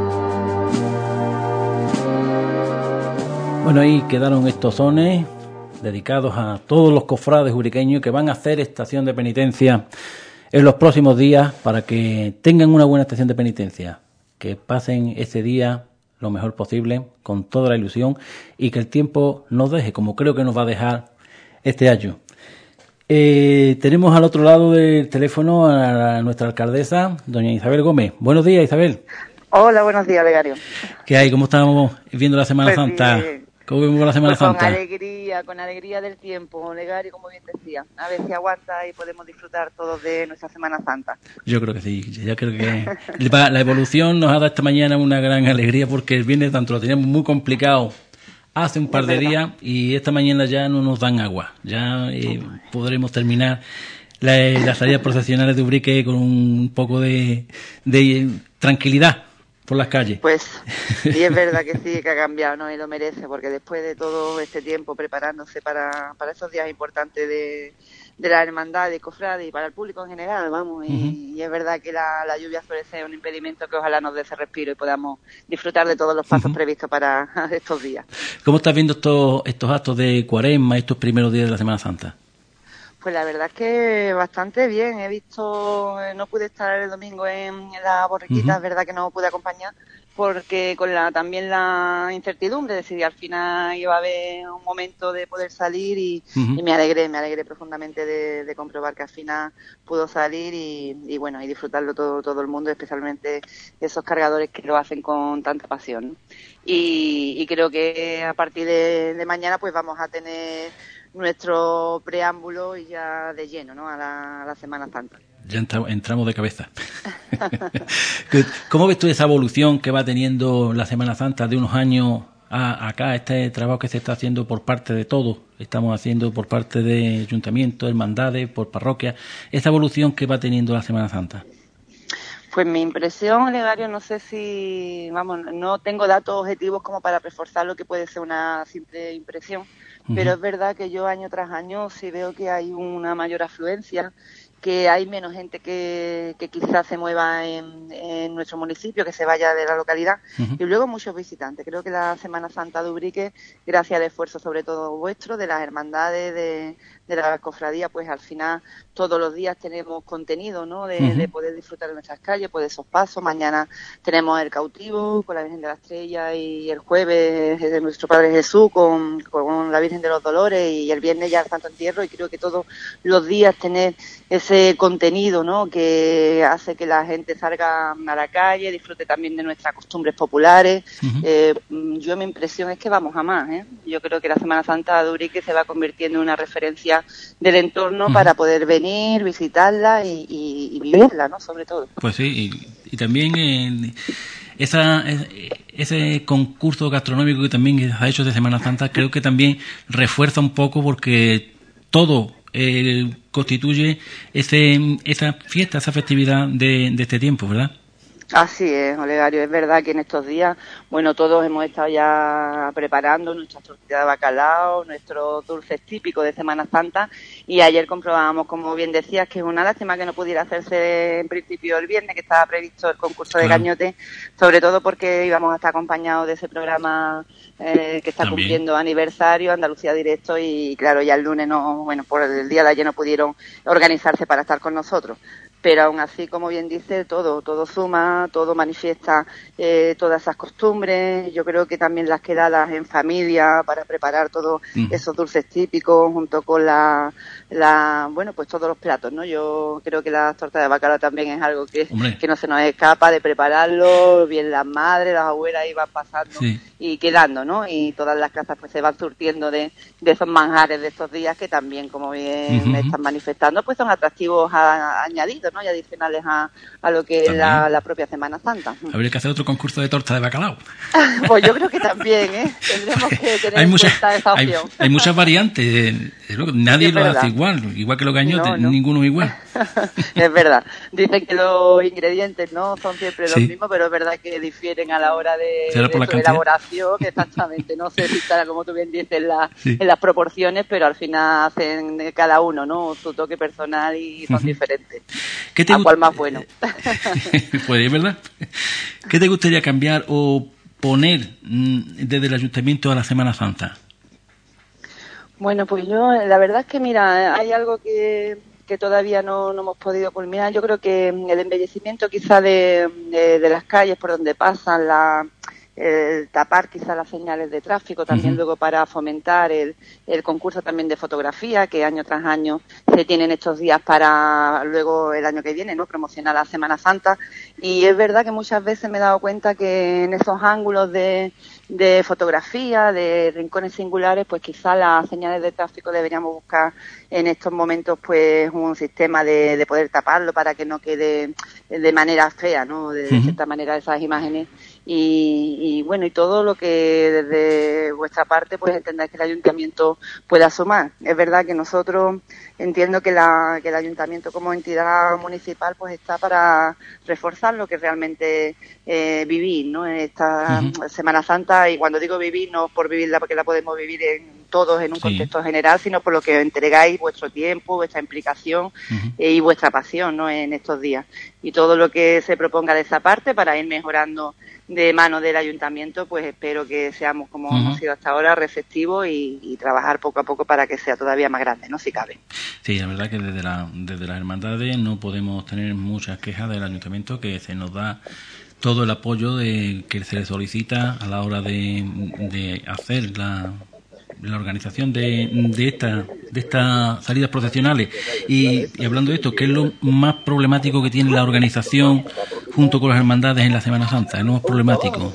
Bueno, ahí quedaron estos sones dedicados a todos los cofrades uriqueños que van a hacer estación de penitencia en los próximos días para que tengan una buena estación de penitencia, que pasen ese día lo mejor posible, con toda la ilusión, y que el tiempo nos deje, como creo que nos va a dejar este año. Tenemos al otro lado del teléfono a nuestra alcaldesa, doña Isabel Gómez. Buenos días, Isabel. Hola, buenos días, Olegario. ¿Qué hay? ¿Cómo estamos viendo la Semana Santa? Bien. ¿Cómo vemos la Semana Santa? Con alegría del tiempo, Olegario, como bien decía. A ver si aguanta y podemos disfrutar todos de nuestra Semana Santa. Yo creo que sí, ya creo que la evolución nos ha dado esta mañana una gran alegría, porque el viernes tanto lo teníamos muy complicado hace un par de días y esta mañana ya no nos dan agua. Ya podremos terminar las salidas procesionales de Ubrique con un poco de tranquilidad por las calles. Pues, y es verdad que sí, que ha cambiado, ¿no? Y lo merece, porque después de todo este tiempo preparándose para esos días importantes de la hermandad, de cofrade y para el público en general, vamos, y es verdad que la lluvia suele ser un impedimento que ojalá nos dé ese respiro y podamos disfrutar de todos los pasos previstos para estos días. ¿Cómo estás viendo estos actos de Cuaresma, estos primeros días de la Semana Santa? Pues la verdad es que bastante bien. He visto, no pude estar el domingo en la borriquita, es verdad que no pude acompañar, porque con también la incertidumbre de si al final iba a haber un momento de poder salir y me alegré profundamente de comprobar que al final pudo salir y bueno, y disfrutarlo todo el mundo, especialmente esos cargadores que lo hacen con tanta pasión, ¿no? Y creo que a partir de mañana pues vamos a tener nuestro preámbulo y ya de lleno, ¿no? a la Semana Santa. Ya entramos de cabeza. ¿Cómo ves tú esa evolución que va teniendo la Semana Santa de unos años a acá, este trabajo que se está haciendo por parte de todos? Estamos haciendo por parte de ayuntamientos, hermandades, por parroquias, esa evolución que va teniendo la Semana Santa. Pues mi impresión, Olegario, no sé si, no tengo datos objetivos como para reforzar lo que puede ser una simple impresión, pero es verdad que yo año tras año sí veo que hay una mayor afluencia, que hay menos gente que quizás se mueva en nuestro municipio, que se vaya de la localidad, y luego muchos visitantes. Creo que la Semana Santa de Ubrique, gracias al esfuerzo sobre todo vuestro, de las hermandades, de la cofradía, pues al final todos los días tenemos contenido, ¿no? De poder disfrutar de nuestras calles, pues de esos pasos. Mañana tenemos el cautivo con la Virgen de la Estrella y el jueves de nuestro Padre Jesús con la Virgen de los Dolores y el viernes ya el Santo Entierro, y creo que todos los días tener ese contenido, ¿no? Que hace que la gente salga a la calle, disfrute también de nuestras costumbres populares. Yo mi impresión es que vamos a más, ¿eh? Yo creo que la Semana Santa de Ubrique se va convirtiendo en una referencia del entorno para poder venir, visitarla y vivirla, ¿no? Sobre todo. Pues sí, y también ese concurso gastronómico que también ha hecho de Semana Santa, creo que también refuerza un poco, porque todo constituye esa fiesta, esa festividad de este tiempo, ¿verdad? Así es, Olegario, es verdad que en estos días, bueno, todos hemos estado ya preparando nuestras tortillas de bacalao, nuestros dulces típicos de Semana Santa, y ayer comprobábamos, como bien decías, que es una lástima que no pudiera hacerse en principio el viernes, que estaba previsto el concurso de Cañote, sobre todo porque íbamos a estar acompañados de ese programa que está también cumpliendo aniversario, Andalucía Directo, y claro, ya el lunes por el día de ayer no pudieron organizarse para estar con nosotros. Pero aún así, como bien dice, todo suma, todo manifiesta todas esas costumbres. Yo creo que también las quedadas en familia para preparar todos esos dulces típicos junto con pues todos los platos, ¿no? Yo creo que la torta de bacalao también es algo que no se nos escapa de prepararlo. Bien las madres, las abuelas iban pasando y quedando, ¿no? Y todas las casas pues se van surtiendo de esos manjares de estos días que también, como bien me están manifestando, pues son atractivos añadidos, ¿no? Y adicionales a lo que es la propia Semana Santa. Habría que hacer otro concurso de torta de bacalao. Pues yo creo que también, ¿eh? Tendremos que tener en cuenta esa opción. Hay muchas variantes. Nadie lo hace igual que los cañotes, ninguno es igual. Es verdad. Dicen que los ingredientes no son siempre los mismos, pero es verdad que difieren a la hora de su elaboración, que exactamente, no sé si estará, como tú bien dices, en las proporciones, pero al final hacen cada uno, ¿no? Su toque personal y son diferentes. ¿A cuál más bueno? Pues es verdad. ¿Qué te gustaría cambiar o poner desde el Ayuntamiento a la Semana Santa? Bueno, pues yo, la verdad es que, mira, hay algo que todavía no hemos podido culminar. Yo creo que el embellecimiento quizá de las calles por donde pasan, el tapar quizá las señales de tráfico, también luego para fomentar el concurso también de fotografía, que año tras año se tienen estos días para luego el año que viene, ¿no?, promocionar la Semana Santa. Y es verdad que muchas veces me he dado cuenta que en esos ángulos de fotografía, de rincones singulares, pues quizá las señales de tráfico deberíamos buscar en estos momentos pues un sistema de poder taparlo para que no quede de manera fea, ¿no?, de cierta manera esas imágenes. Y bueno, y todo lo que desde vuestra parte pues entendáis que el ayuntamiento pueda sumar. Es verdad que nosotros entiendo que el ayuntamiento como entidad municipal pues está para reforzar lo que realmente vivir, ¿no?, en esta Semana Santa. Y cuando digo vivir, no por vivirla porque la podemos vivir todos en un contexto general, sino por lo que entregáis vuestro tiempo, vuestra implicación y vuestra pasión, ¿no?, en estos días. Y todo lo que se proponga de esa parte para ir mejorando de mano del ayuntamiento, pues espero que seamos, como hemos sido hasta ahora, receptivos y trabajar poco a poco para que sea todavía más grande, ¿no?, si cabe. Sí, la verdad que desde las hermandades no podemos tener muchas quejas del ayuntamiento, que se nos da todo el apoyo que se le solicita a la hora de hacer la organización de estas salidas procesionales. Y hablando de esto, ¿qué es lo más problemático que tiene la organización junto con las hermandades en la Semana Santa? ¿Es lo más problemático?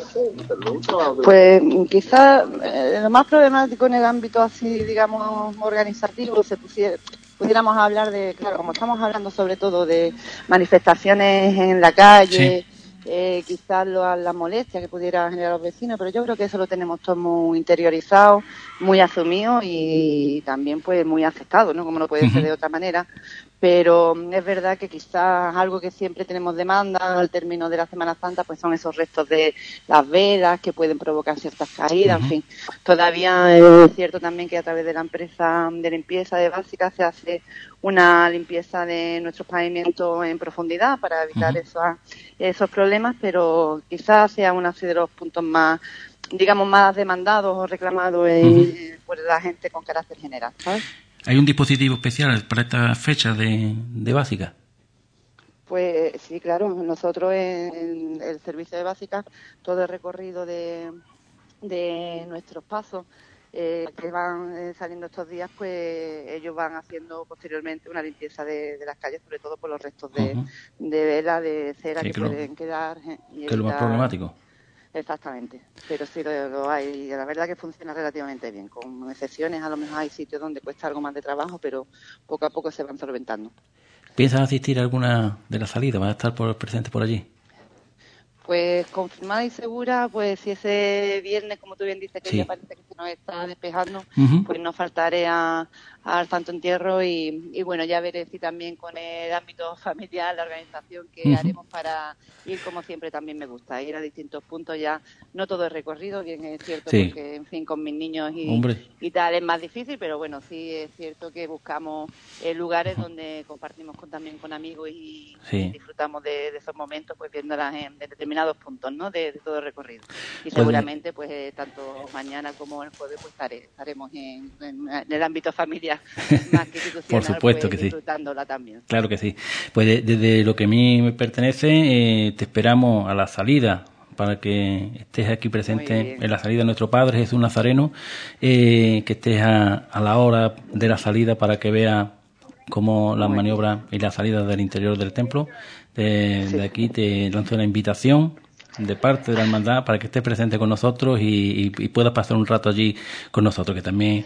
Pues quizás lo más problemático en el ámbito así, digamos, organizativo, pudiéramos hablar de, claro, como estamos hablando sobre todo de manifestaciones en la calle, quizás las molestias que pudiera generar a los vecinos, pero yo creo que eso lo tenemos todos muy interiorizado, muy asumido y también pues muy aceptado, ¿no?, como no puede ser de otra manera. Pero es verdad que quizás algo que siempre tenemos demanda al término de la Semana Santa pues son esos restos de las velas que pueden provocar ciertas caídas, en fin. Todavía es cierto también que a través de la empresa de limpieza de Básica se hace una limpieza de nuestros pavimentos en profundidad para evitar esos problemas, pero quizás sea uno de los puntos más, digamos, más demandados o reclamados por la gente con carácter general, ¿sabes? ¿Hay un dispositivo especial para esta fecha de Básica? Pues sí, claro. Nosotros en el servicio de Básica, todo el recorrido de nuestros pasos que van saliendo estos días, pues ellos van haciendo posteriormente una limpieza de las calles, sobre todo por los restos de vela, de cera que pueden quedar. Que es lo más problemático. Exactamente, pero sí lo hay. La verdad que funciona relativamente bien, con excepciones. A lo mejor hay sitios donde cuesta algo más de trabajo, pero poco a poco se van solventando. ¿Piensas asistir a alguna de las salidas? ¿Vas a estar presente por allí? Pues confirmada y segura, pues si ese viernes, como tú bien dices, que ya parece que se nos está despejando, pues no faltaré al Santo Entierro y bueno, ya veré si también con el ámbito familiar, la organización que haremos para ir, como siempre también me gusta, ir a distintos puntos. Ya no todo es recorrido, bien es cierto, porque en fin, con mis niños y tal es más difícil, pero bueno, sí es cierto que buscamos lugares donde compartimos también con amigos y disfrutamos de esos momentos, pues viéndolas en determinados puntos, ¿no?, de todo el recorrido. Y seguramente pues tanto mañana como el jueves pues estaremos en el ámbito familiar más que institucional. Por supuesto, pues, que disfrutándola también. Claro que sí. Pues desde lo que a mí me pertenece, te esperamos a la salida para que estés aquí presente en la salida de nuestro Padre Jesús Nazareno, que estés a la hora de la salida para que veas cómo las maniobras y las salidas del interior del templo. De aquí te lanzo la invitación de parte de la hermandad para que estés presente con nosotros y puedas pasar un rato allí con nosotros, que también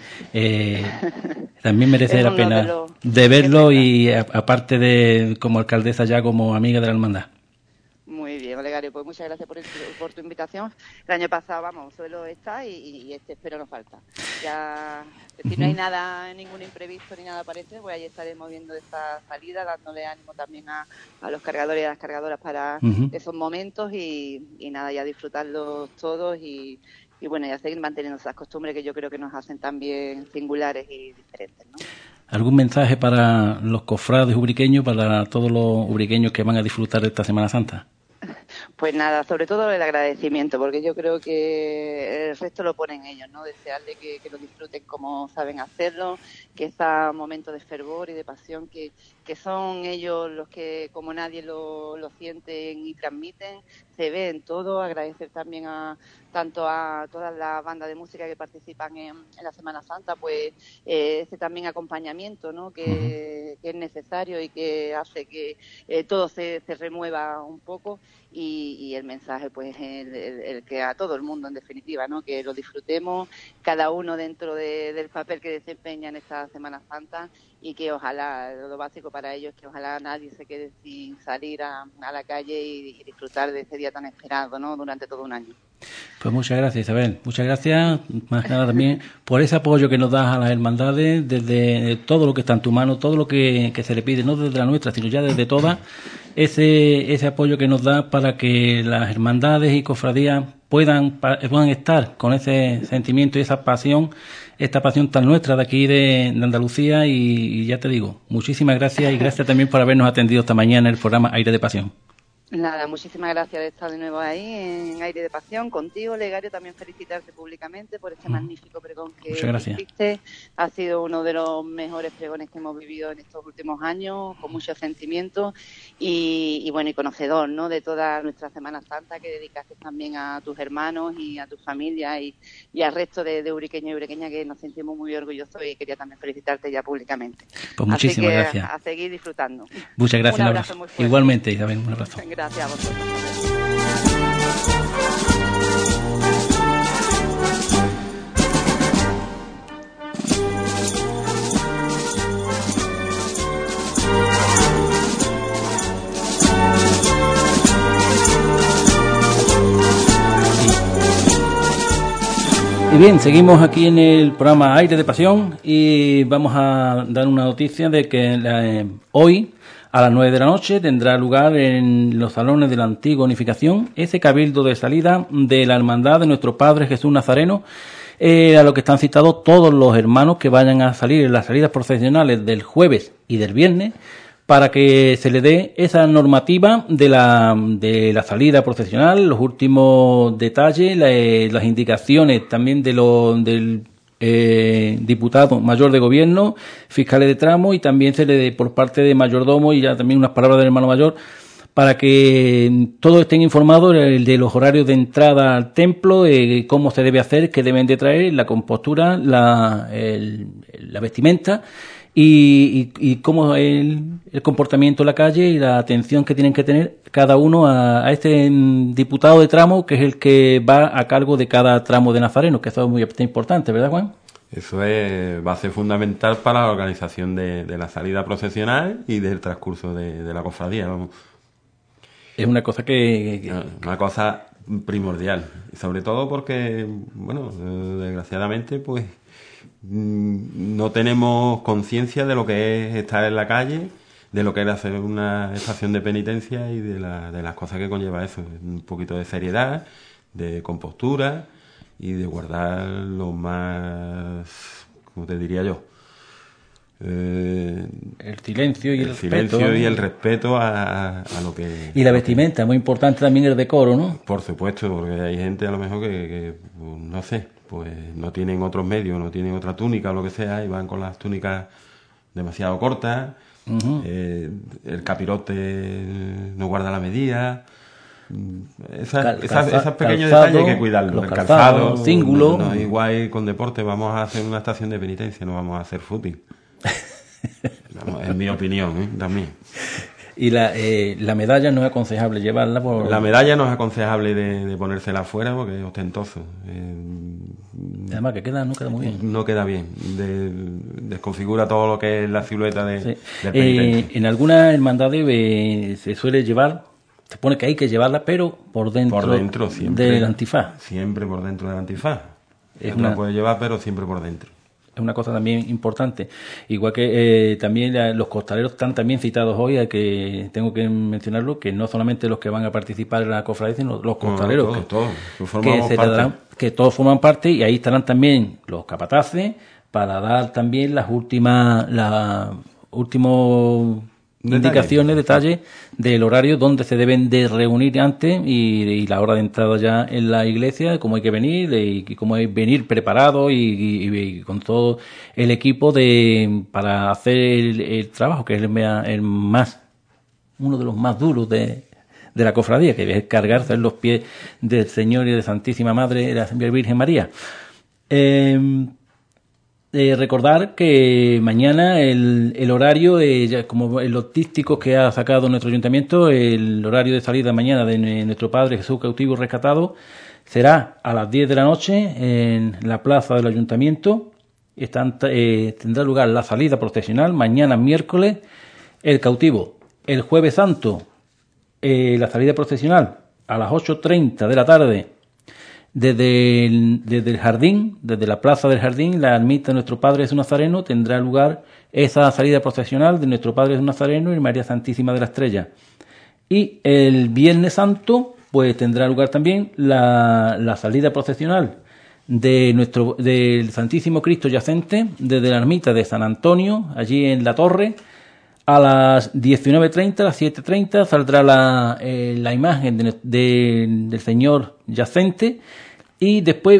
merece la pena de verlo, y aparte de como alcaldesa ya como amiga de la hermandad. Muy bien, Olegario, pues muchas gracias por tu invitación. El año pasado, suelo estar y espero no falta. Ya, si no hay nada, ningún imprevisto ni nada parece, pues ahí estaremos viendo esta salida, dándole ánimo también a los cargadores y a las cargadoras para esos momentos y nada, ya disfrutarlos todos y bueno, ya seguir manteniendo esas costumbres que yo creo que nos hacen también singulares y diferentes, ¿no? ¿Algún mensaje para los cofrades ubriqueños, para todos los ubriqueños que van a disfrutar de esta Semana Santa? Pues nada, sobre todo el agradecimiento, porque yo creo que el resto lo ponen ellos, ¿no? Desearle que lo disfruten como saben hacerlo, que ese momento de fervor y de pasión que son ellos los que, como nadie, lo sienten y transmiten, se ve en todo. Agradecer también tanto a todas las bandas de música que participan en la Semana Santa, pues ese también acompañamiento, ¿no? Que es necesario y que hace que todo se remueva un poco. Y el mensaje, pues, el que a todo el mundo, en definitiva, ¿no? Que lo disfrutemos, cada uno dentro del papel que desempeña en esta Semana Santa, y que ojalá, lo básico para ellos es que ojalá nadie se quede sin salir a la calle y disfrutar de ese día tan esperado, ¿no? Durante todo un año. Pues muchas gracias, Isabel. Muchas gracias, más que nada también, por ese apoyo que nos das a las hermandades, desde todo lo que está en tu mano, todo lo que se le pide, no desde la nuestra, sino ya desde todas, ese apoyo que nos da para que las hermandades y cofradías puedan estar con ese sentimiento y esa pasión, esta pasión tan nuestra de aquí de Andalucía. Y ya te digo, muchísimas gracias, y gracias también por habernos atendido esta mañana en el programa Aire de Pasión. Nada, muchísimas gracias de estar de nuevo ahí en Aire de Pasión contigo, Legario. También felicitarte públicamente por este magnífico pregón que hiciste. Ha sido uno de los mejores pregones que hemos vivido en estos últimos años, con mucho sentimiento y bueno, y conocedor, ¿no? De toda nuestra Semana Santa, que dedicaste también a tus hermanos y a tu familia y al resto de uriqueños y uriqueñas, que nos sentimos muy orgullosos, y quería también felicitarte ya públicamente. Pues muchísimas gracias. A seguir disfrutando. Muchas gracias. Un abrazo muy fuerte. Igualmente, Isabel, un abrazo. Gracias a vosotros. Y bien, seguimos aquí en el programa Aire de Pasión y vamos a dar una noticia de que hoy a las 9 de la noche tendrá lugar en los salones de la antigua Unificación ese cabildo de salida de la Hermandad de Nuestro Padre Jesús Nazareno, a lo que están citados todos los hermanos que vayan a salir en las salidas procesionales del jueves y del viernes, para que se le dé esa normativa de la salida procesional, los últimos detalles, las indicaciones también del diputado mayor de gobierno, fiscales de tramo, y también se le dé por parte de mayordomo, y ya también unas palabras del hermano mayor, para que todos estén informados de los horarios de entrada al templo, cómo se debe hacer, qué deben de traer, la compostura, la vestimenta, y cómo el comportamiento en la calle y la atención que tienen que tener cada uno a este diputado de tramo, que es el que va a cargo de cada tramo de Nazareno, que eso es muy importante, ¿verdad, Juan? Eso va a ser fundamental para la organización de la salida procesional y del transcurso de la cofradía, vamos. Es una cosa una cosa primordial, y sobre todo porque, bueno, desgraciadamente, pues no tenemos conciencia de lo que es estar en la calle, de lo que es hacer una estación de penitencia y de las cosas que conlleva eso. Un poquito de seriedad, de compostura y de guardar lo más, ¿cómo te diría yo? El silencio y el silencio respeto, y el respeto a lo que... Y la vestimenta, muy importante también el decoro, ¿no? Por supuesto, porque hay gente a lo mejor que no sé, pues no tienen otros medios, no tienen otra túnica o lo que sea, y van con las túnicas demasiado cortas. Uh-huh. El capirote no guarda la medida. Esos pequeños detalles hay que cuidarlos. El calzado, cíngulo. No, igual con deporte, vamos a hacer una estación de penitencia, no vamos a hacer footing. En mi opinión, también. Y la medalla no es aconsejable llevarla por... La medalla no es aconsejable de ponérsela afuera porque es ostentoso. Además que no queda muy bien. No queda bien. Desconfigura todo lo que es la silueta del penitente. En algunas hermandades se suele llevar, se pone que hay que llevarla, pero por dentro siempre, del antifaz. Siempre por dentro del antifaz. La puede llevar, pero siempre por dentro. Es una cosa también importante. Igual que también los costaleros están también citados hoy, que tengo que mencionarlo, que no solamente los que van a participar en la cofradía, sino los costaleros, que todos forman parte, y ahí estarán también los capataces para dar también las últimos indicaciones, detalles del horario donde se deben de reunir antes y la hora de entrada ya en la iglesia, cómo hay que venir y cómo hay que venir preparado y con todo el equipo para hacer el trabajo, que es uno de los más duros de la cofradía, que es cargarse en los pies del Señor y de Santísima Madre, la Virgen María. Recordar que mañana el horario, ya como en los dísticos que ha sacado nuestro ayuntamiento, el horario de salida mañana de nuestro Padre Jesús cautivo y rescatado será a las 10 de la noche en la plaza del ayuntamiento. Tendrá lugar la salida procesional mañana miércoles, el cautivo el jueves santo, la salida procesional a las 8:30 de la tarde desde el jardín, desde la plaza del jardín, la ermita de nuestro Padre Jesús Nazareno, tendrá lugar esa salida procesional de nuestro Padre Jesús Nazareno y María Santísima de la Estrella. Y el Viernes Santo pues tendrá lugar también la salida procesional del Santísimo Cristo Yacente desde la ermita de San Antonio, allí en la torre. A las 19:30, a las 7:30 saldrá la imagen del Señor Yacente y después,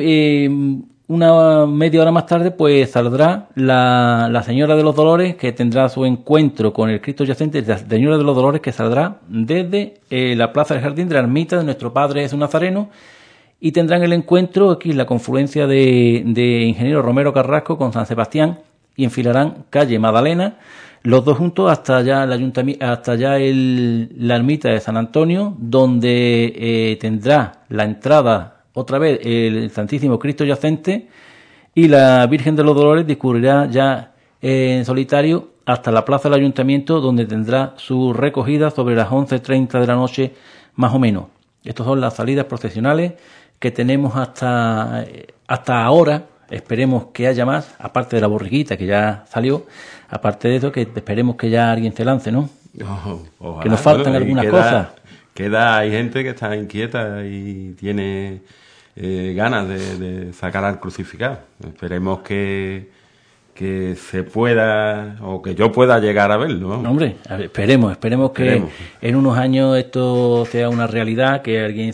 una media hora más tarde, pues saldrá la Señora de los Dolores, que tendrá su encuentro con el Cristo Yacente, la Señora de los Dolores, que saldrá desde la Plaza del Jardín de la ermita de nuestro Padre Jesús Nazareno, y tendrán el encuentro aquí en la confluencia de Ingeniero Romero Carrasco con San Sebastián y enfilarán calle Magdalena, los dos juntos hasta allá el ayuntamiento, hasta allá la ermita de San Antonio, donde tendrá la entrada otra vez el Santísimo Cristo Yacente y la Virgen de los Dolores discurrirá ya en solitario hasta la plaza del ayuntamiento, donde tendrá su recogida sobre las 11:30 de la noche más o menos. Estas son las salidas procesionales que tenemos hasta ahora. Esperemos que haya más, aparte de la borriquita que ya salió, aparte de eso, que esperemos que ya alguien se lance, ¿no? Ojalá, que nos faltan algunas cosas. Hay gente que está inquieta y tiene ganas de sacar al crucificado. Esperemos que se pueda, o que yo pueda llegar a verlo, ¿no? Hombre, esperemos que en unos años esto sea una realidad, que alguien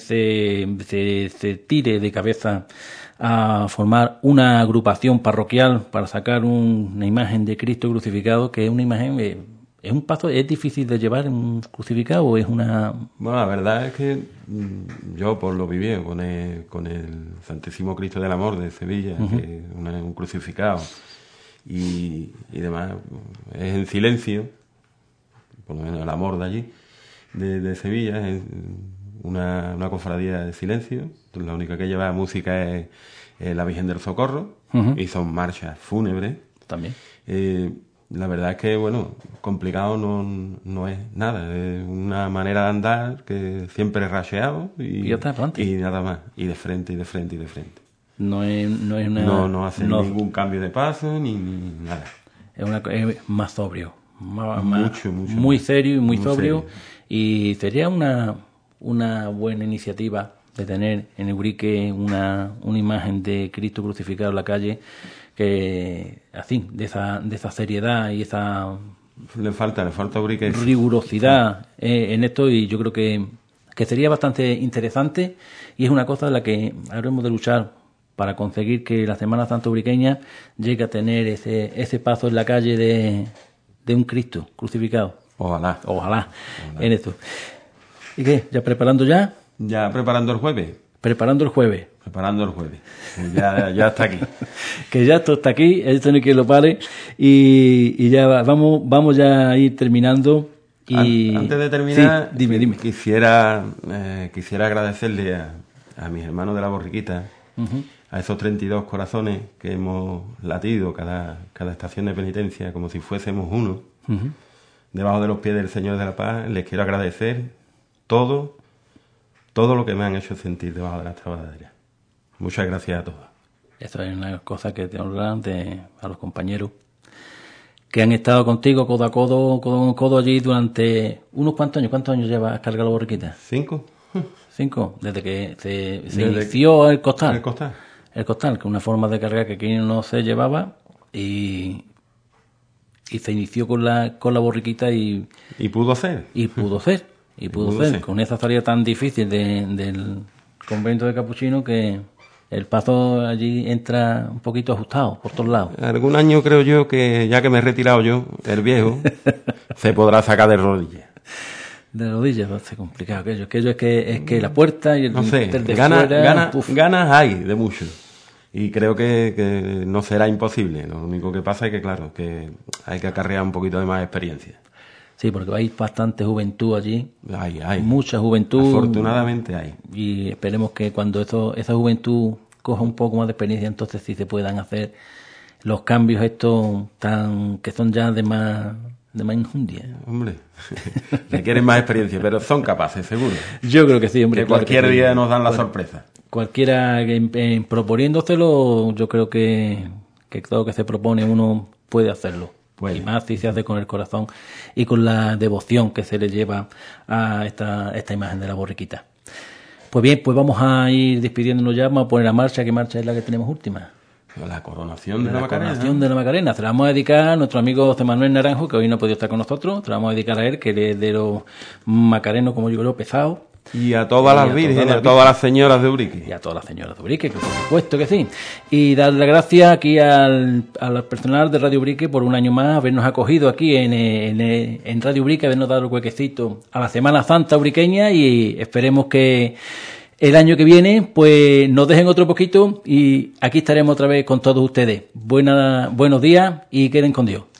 se tire de cabeza a formar una agrupación parroquial para sacar una imagen de Cristo crucificado, que es una imagen, es un paso, es difícil de llevar un crucificado, o es una... Bueno, la verdad es que yo por lo viví con el Santísimo Cristo del Amor de Sevilla, que es un crucificado y demás, es en silencio, por lo menos el amor de allí, de Sevilla, es una cofradía de silencio. La única que lleva música es la Virgen del Socorro, y son marchas fúnebres también. La verdad es que, bueno, complicado no es nada, es una manera de andar que siempre es rasheado y nada más, y de frente. No hace ningún cambio de paso ni nada. Es más sobrio, mucho muy serio y muy sobrio, serio. Y sería una buena iniciativa de tener en Ubrique una imagen de Cristo crucificado en la calle, que así, de esa seriedad y esa le falta a Ubrique rigurosidad en esto, y yo creo que sería bastante interesante, y es una cosa de la que habremos de luchar para conseguir que la Semana Santa ubriqueña llegue a tener ese paso en la calle de un Cristo crucificado. Ojalá en esto. ¿Y qué? ¿Ya preparando ya? Ya preparando el jueves. Preparando el jueves. Ya está aquí. Que ya esto está aquí, esto no hay que lo pare. Y ya vamos ya a ir terminando. Y antes de terminar, sí, dime. Quisiera agradecerle a mis hermanos de la borriquita, a esos 32 corazones que hemos latido cada estación de penitencia como si fuésemos uno, debajo de los pies del Señor de la Paz. Les quiero agradecer todo lo que me han hecho sentir debajo de las trabajaderas. Muchas gracias a todos. Eso es una cosa que te honran a los compañeros que han estado contigo codo a codo allí durante unos cuantos años. ¿Cuántos años llevas cargando la borriquita? 5. 5, desde que se inició el costal. El costal, que es una forma de cargar que aquí no se llevaba, y se inició con la borriquita y pudo ser. Y pudo ser. Con esa salida tan difícil del convento de Capuchino que el paso allí entra un poquito ajustado por todos lados. Algún año creo yo que, ya que me he retirado yo, el viejo, se podrá sacar de rodillas. De rodillas va a ser complicado aquello. Aquello es que la puerta y el no sé, de ganas hay de mucho. Y creo que no será imposible. Lo único que pasa es que, claro, que hay que acarrear un poquito de más experiencia. Sí, porque hay bastante juventud allí. Hay. Mucha juventud. Afortunadamente hay. Y esperemos que cuando esa juventud coja un poco más de experiencia, entonces sí se puedan hacer los cambios estos que son ya de más enjundia. Hombre, requieren más experiencia, pero son capaces, seguro. Yo creo que sí, hombre. Que cualquier día nos dan la sorpresa. Cualquiera proponiéndoselo, yo creo que todo lo que se propone uno puede hacerlo. Y más si se hace con el corazón y con la devoción que se le lleva a esta imagen de la borriquita. Pues bien, pues vamos a ir despidiéndonos ya, vamos a poner la marcha. ¿Qué marcha es la que tenemos última? La coronación de la Macarena. La coronación de la Macarena. Se la vamos a dedicar a nuestro amigo José Manuel Naranjo, que hoy no ha podido estar con nosotros. Se la vamos a dedicar a él, que es de los macarenos, como yo creo, pesados. Y a todas las vírgenes, a todas las señoras de Urique. Y a todas las señoras de Urique, que por supuesto que sí. Y darle las gracias aquí al personal de Radio Urique por un año más habernos acogido aquí en Radio Urique, habernos dado el huequecito a la Semana Santa uriqueña, y esperemos que el año que viene pues nos dejen otro poquito y aquí estaremos otra vez con todos ustedes. Buenos días y queden con Dios.